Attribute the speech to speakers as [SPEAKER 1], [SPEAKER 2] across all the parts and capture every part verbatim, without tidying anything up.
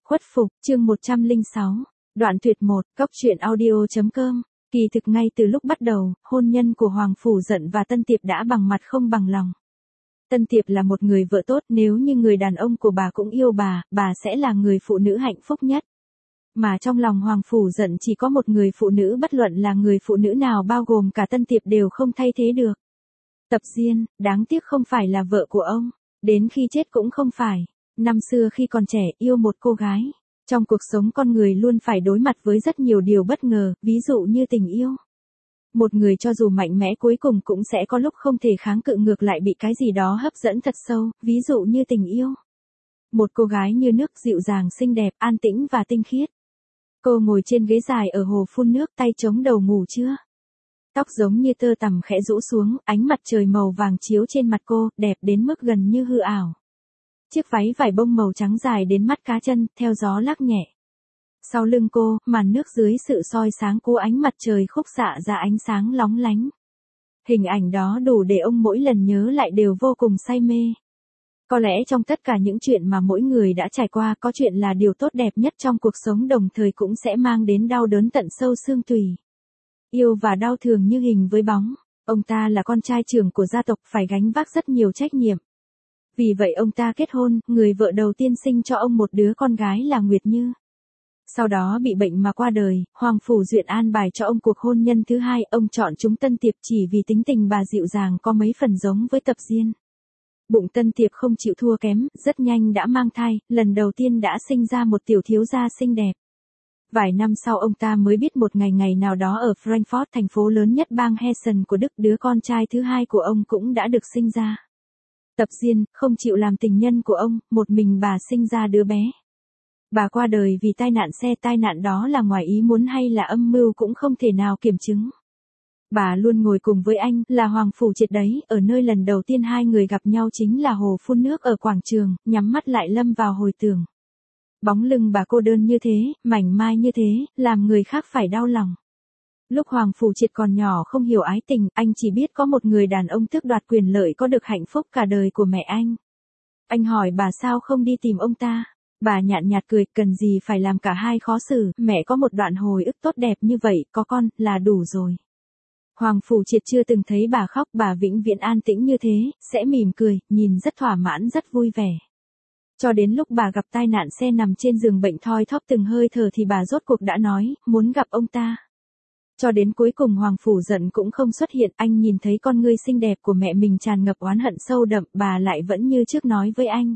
[SPEAKER 1] Khuất phục, chương một trăm lẻ sáu. Đoạn tuyệt một, cốc truyện audio.com. Kỳ thực ngay từ lúc bắt đầu, hôn nhân của Hoàng Phủ Dận và Tân Tiệp đã bằng mặt không bằng lòng. Tân Tiệp là một người vợ tốt, nếu như người đàn ông của bà cũng yêu bà, bà sẽ là người phụ nữ hạnh phúc nhất. Mà trong lòng Hoàng Phủ Dận chỉ có một người phụ nữ, bất luận là người phụ nữ nào bao gồm cả Tân Tiệp đều không thay thế được. Tập Diên, đáng tiếc không phải là vợ của ông, đến khi chết cũng không phải. Năm xưa khi còn trẻ yêu một cô gái. Trong cuộc sống con người luôn phải đối mặt với rất nhiều điều bất ngờ, ví dụ như tình yêu. Một người cho dù mạnh mẽ cuối cùng cũng sẽ có lúc không thể kháng cự, ngược lại bị cái gì đó hấp dẫn thật sâu, ví dụ như tình yêu. Một cô gái như nước, dịu dàng xinh đẹp, an tĩnh và tinh khiết. Cô ngồi trên ghế dài ở hồ phun nước, tay chống đầu ngủ trưa. Tóc giống như tơ tằm khẽ rũ xuống, ánh mặt trời màu vàng chiếu trên mặt cô, đẹp đến mức gần như hư ảo. Chiếc váy vải bông màu trắng dài đến mắt cá chân, theo gió lắc nhẹ. Sau lưng cô, màn nước dưới sự soi sáng của ánh mặt trời khúc xạ ra ánh sáng lóng lánh. Hình ảnh đó đủ để ông mỗi lần nhớ lại đều vô cùng say mê. Có lẽ trong tất cả những chuyện mà mỗi người đã trải qua, có chuyện là điều tốt đẹp nhất trong cuộc sống, đồng thời cũng sẽ mang đến đau đớn tận sâu xương tủy. Yêu và đau thường như hình với bóng. Ông ta là con trai trưởng của gia tộc, phải gánh vác rất nhiều trách nhiệm. Vì vậy ông ta kết hôn, người vợ đầu tiên sinh cho ông một đứa con gái là Nguyệt Như. Sau đó bị bệnh mà qua đời, Hoàng Phủ Duyện an bài cho ông cuộc hôn nhân thứ hai, ông chọn chúng Tân Tiệp chỉ vì tính tình bà dịu dàng có mấy phần giống với Tập Diên. Bụng Tân Tiệp không chịu thua kém, rất nhanh đã mang thai, lần đầu tiên đã sinh ra một tiểu thiếu gia xinh đẹp. Vài năm sau ông ta mới biết một ngày ngày nào đó ở Frankfurt, thành phố lớn nhất bang Hessen của Đức, đứa con trai thứ hai của ông cũng đã được sinh ra. Tập Diên, không chịu làm tình nhân của ông, một mình bà sinh ra đứa bé. Bà qua đời vì tai nạn xe, tai nạn đó là ngoài ý muốn hay là âm mưu cũng không thể nào kiểm chứng. Bà luôn ngồi cùng với anh, là Hoàng Phủ Triệt đấy, ở nơi lần đầu tiên hai người gặp nhau chính là hồ phun nước ở quảng trường, nhắm mắt lại lâm vào hồi tưởng. Bóng lưng bà cô đơn như thế, mảnh mai như thế, làm người khác phải đau lòng. Lúc Hoàng Phủ Triệt còn nhỏ không hiểu ái tình, anh chỉ biết có một người đàn ông tước đoạt quyền lợi có được hạnh phúc cả đời của mẹ anh. Anh hỏi bà sao không đi tìm ông ta. Bà nhạt nhạt cười, cần gì phải làm cả hai khó xử, mẹ có một đoạn hồi ức tốt đẹp như vậy, có con, là đủ rồi. Hoàng Phủ Triệt chưa từng thấy bà khóc, bà vĩnh viễn an tĩnh như thế, sẽ mỉm cười, nhìn rất thỏa mãn, rất vui vẻ. Cho đến lúc bà gặp tai nạn xe nằm trên giường bệnh thoi thóp từng hơi thở thì bà rốt cuộc đã nói, muốn gặp ông ta. Cho đến cuối cùng Hoàng Phủ Dận cũng không xuất hiện, anh nhìn thấy con ngươi xinh đẹp của mẹ mình tràn ngập oán hận sâu đậm, bà lại vẫn như trước nói với anh.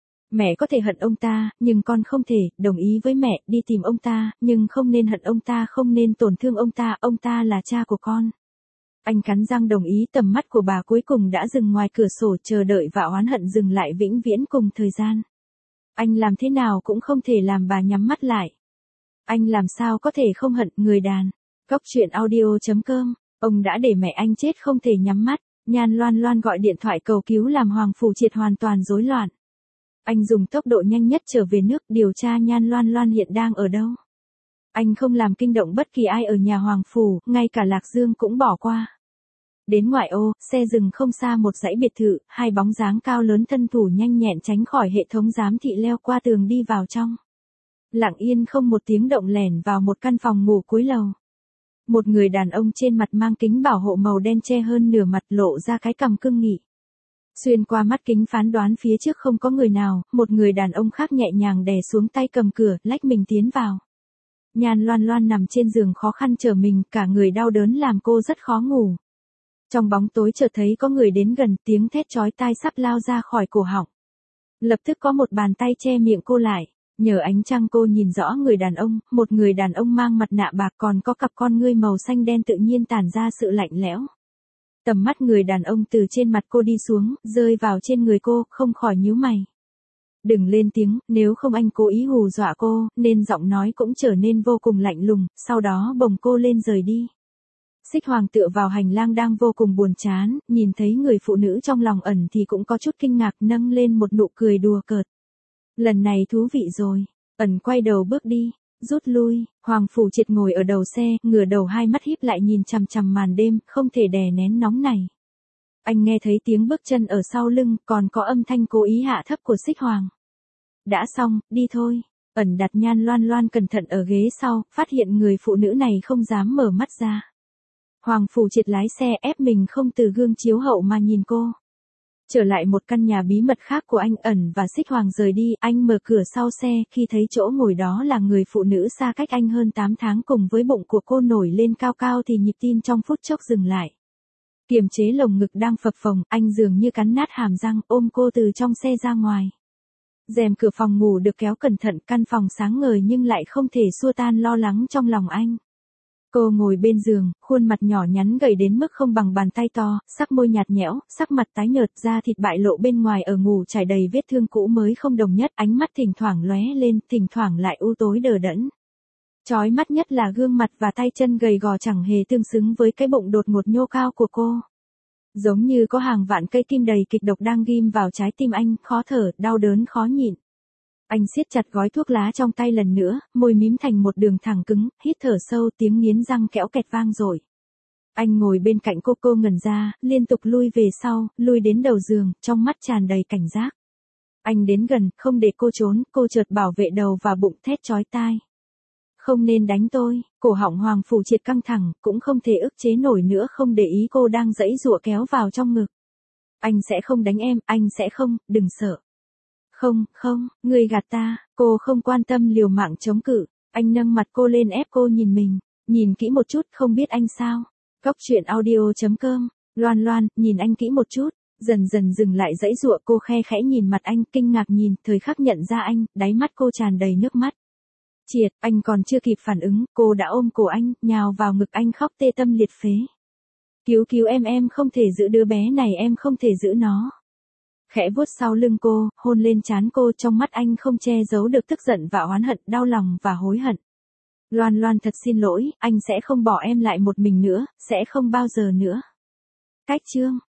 [SPEAKER 1] Mẹ có thể hận ông ta, nhưng con không thể, đồng ý với mẹ, đi tìm ông ta, nhưng không nên hận ông ta, không nên tổn thương ông ta, ông ta là cha của con. Anh cắn răng đồng ý, tầm mắt của bà cuối cùng đã dừng ngoài cửa sổ, chờ đợi và oán hận dừng lại vĩnh viễn cùng thời gian. Anh làm thế nào cũng không thể làm bà nhắm mắt lại. Anh làm sao có thể không hận người đàn. Cốc truyện audio.com, ông đã để mẹ anh chết không thể nhắm mắt. Nhan Loan Loan gọi điện thoại cầu cứu làm Hoàng Phủ Triệt hoàn toàn rối loạn. Anh dùng tốc độ nhanh nhất trở về nước điều tra Nhan Loan Loan hiện đang ở đâu. Anh không làm kinh động bất kỳ ai ở nhà Hoàng Phủ, ngay cả Lạc Dương cũng bỏ qua. Đến ngoại ô, xe dừng không xa một dãy biệt thự, hai bóng dáng cao lớn thân thủ nhanh nhẹn tránh khỏi hệ thống giám thị leo qua tường đi vào trong. Lặng yên không một tiếng động lẻn vào một căn phòng ngủ cuối lầu. Một người đàn ông trên mặt mang kính bảo hộ màu đen che hơn nửa mặt, lộ ra cái cằm cương nghị. Xuyên qua mắt kính phán đoán phía trước không có người nào, một người đàn ông khác nhẹ nhàng đè xuống tay cầm cửa, lách mình tiến vào. Nhan Loan Loan nằm trên giường khó khăn trở mình, cả người đau đớn làm cô rất khó ngủ. Trong bóng tối chợt thấy có người đến gần, tiếng thét chói tai sắp lao ra khỏi cổ họng. Lập tức có một bàn tay che miệng cô lại. Nhờ ánh trăng cô nhìn rõ người đàn ông, một người đàn ông mang mặt nạ bạc, còn có cặp con ngươi màu xanh đen tự nhiên tản ra sự lạnh lẽo. Tầm mắt người đàn ông từ trên mặt cô đi xuống, rơi vào trên người cô, không khỏi nhíu mày. Đừng lên tiếng, nếu không anh cố ý hù dọa cô, nên giọng nói cũng trở nên vô cùng lạnh lùng, sau đó bồng cô lên rời đi. Xích Hoàng tựa vào hành lang đang vô cùng buồn chán, nhìn thấy người phụ nữ trong lòng ẩn thì cũng có chút kinh ngạc, nâng lên một nụ cười đùa cợt. Lần này thú vị rồi. Ẩn quay đầu bước đi, rút lui. Hoàng Phủ Triệt ngồi ở đầu xe, ngửa đầu hai mắt híp lại nhìn chằm chằm màn đêm, không thể đè nén nóng này. Anh nghe thấy tiếng bước chân ở sau lưng, còn có âm thanh cố ý hạ thấp của Xích Hoàng. Đã xong, đi thôi. Ẩn đặt Nhan Loan Loan cẩn thận ở ghế sau, phát hiện người phụ nữ này không dám mở mắt ra. Hoàng Phủ Triệt lái xe ép mình không từ gương chiếu hậu mà nhìn cô. Trở lại một căn nhà bí mật khác của anh, Ẩn và Xích Hoàng rời đi, anh mở cửa sau xe, khi thấy chỗ ngồi đó là người phụ nữ xa cách anh hơn tám tháng cùng với bụng của cô nổi lên cao cao thì nhịp tim trong phút chốc dừng lại. Kiềm chế lồng ngực đang phập phồng, anh dường như cắn nát hàm răng, ôm cô từ trong xe ra ngoài. Rèm cửa phòng ngủ được kéo cẩn thận, căn phòng sáng ngời nhưng lại không thể xua tan lo lắng trong lòng anh. Cô ngồi bên giường, khuôn mặt nhỏ nhắn gầy đến mức không bằng bàn tay to, sắc môi nhạt nhẽo, sắc mặt tái nhợt, da thịt bại lộ bên ngoài ở ngủ trải đầy vết thương cũ mới không đồng nhất, ánh mắt thỉnh thoảng lóe lên, thỉnh thoảng lại u tối đờ đẫn. Chói mắt nhất là gương mặt và tay chân gầy gò chẳng hề tương xứng với cái bụng đột ngột nhô cao của cô. Giống như có hàng vạn cây kim đầy kịch độc đang ghim vào trái tim anh, khó thở, đau đớn khó nhịn. Anh siết chặt gói thuốc lá trong tay lần nữa, môi mím thành một đường thẳng cứng, hít thở sâu, tiếng nghiến răng kẽo kẹt vang dội. Anh ngồi bên cạnh cô, cô ngẩn ra, liên tục lui về sau, lui đến đầu giường, trong mắt tràn đầy cảnh giác. Anh đến gần, không để cô trốn, cô chợt bảo vệ đầu và bụng thét chói tai. Không nên đánh tôi, cổ họng Hoàng Phủ Triệt căng thẳng, cũng không thể ức chế nổi nữa, không để ý cô đang giãy giụa kéo vào trong ngực. Anh sẽ không đánh em, anh sẽ không, đừng sợ. Không, không, người gạt ta, cô không quan tâm liều mạng chống cự, anh nâng mặt cô lên ép cô nhìn mình, nhìn kỹ một chút, không biết anh sao. Cóc truyện audio chấm com, Loan Loan, nhìn anh kỹ một chút, dần dần dừng lại giãy giụa, cô khe khẽ nhìn mặt anh, kinh ngạc nhìn, thời khắc nhận ra anh, đáy mắt cô tràn đầy nước mắt. Triệt, anh còn chưa kịp phản ứng, cô đã ôm cổ anh, nhào vào ngực anh khóc tê tâm liệt phế. Cứu cứu em, em không thể giữ đứa bé này, em không thể giữ nó. Khẽ vuốt sau lưng cô, hôn lên trán cô, trong mắt anh không che giấu được tức giận và oán hận, đau lòng và hối hận. Loan Loan, thật xin lỗi, anh sẽ không bỏ em lại một mình nữa, sẽ không bao giờ nữa. Cách chương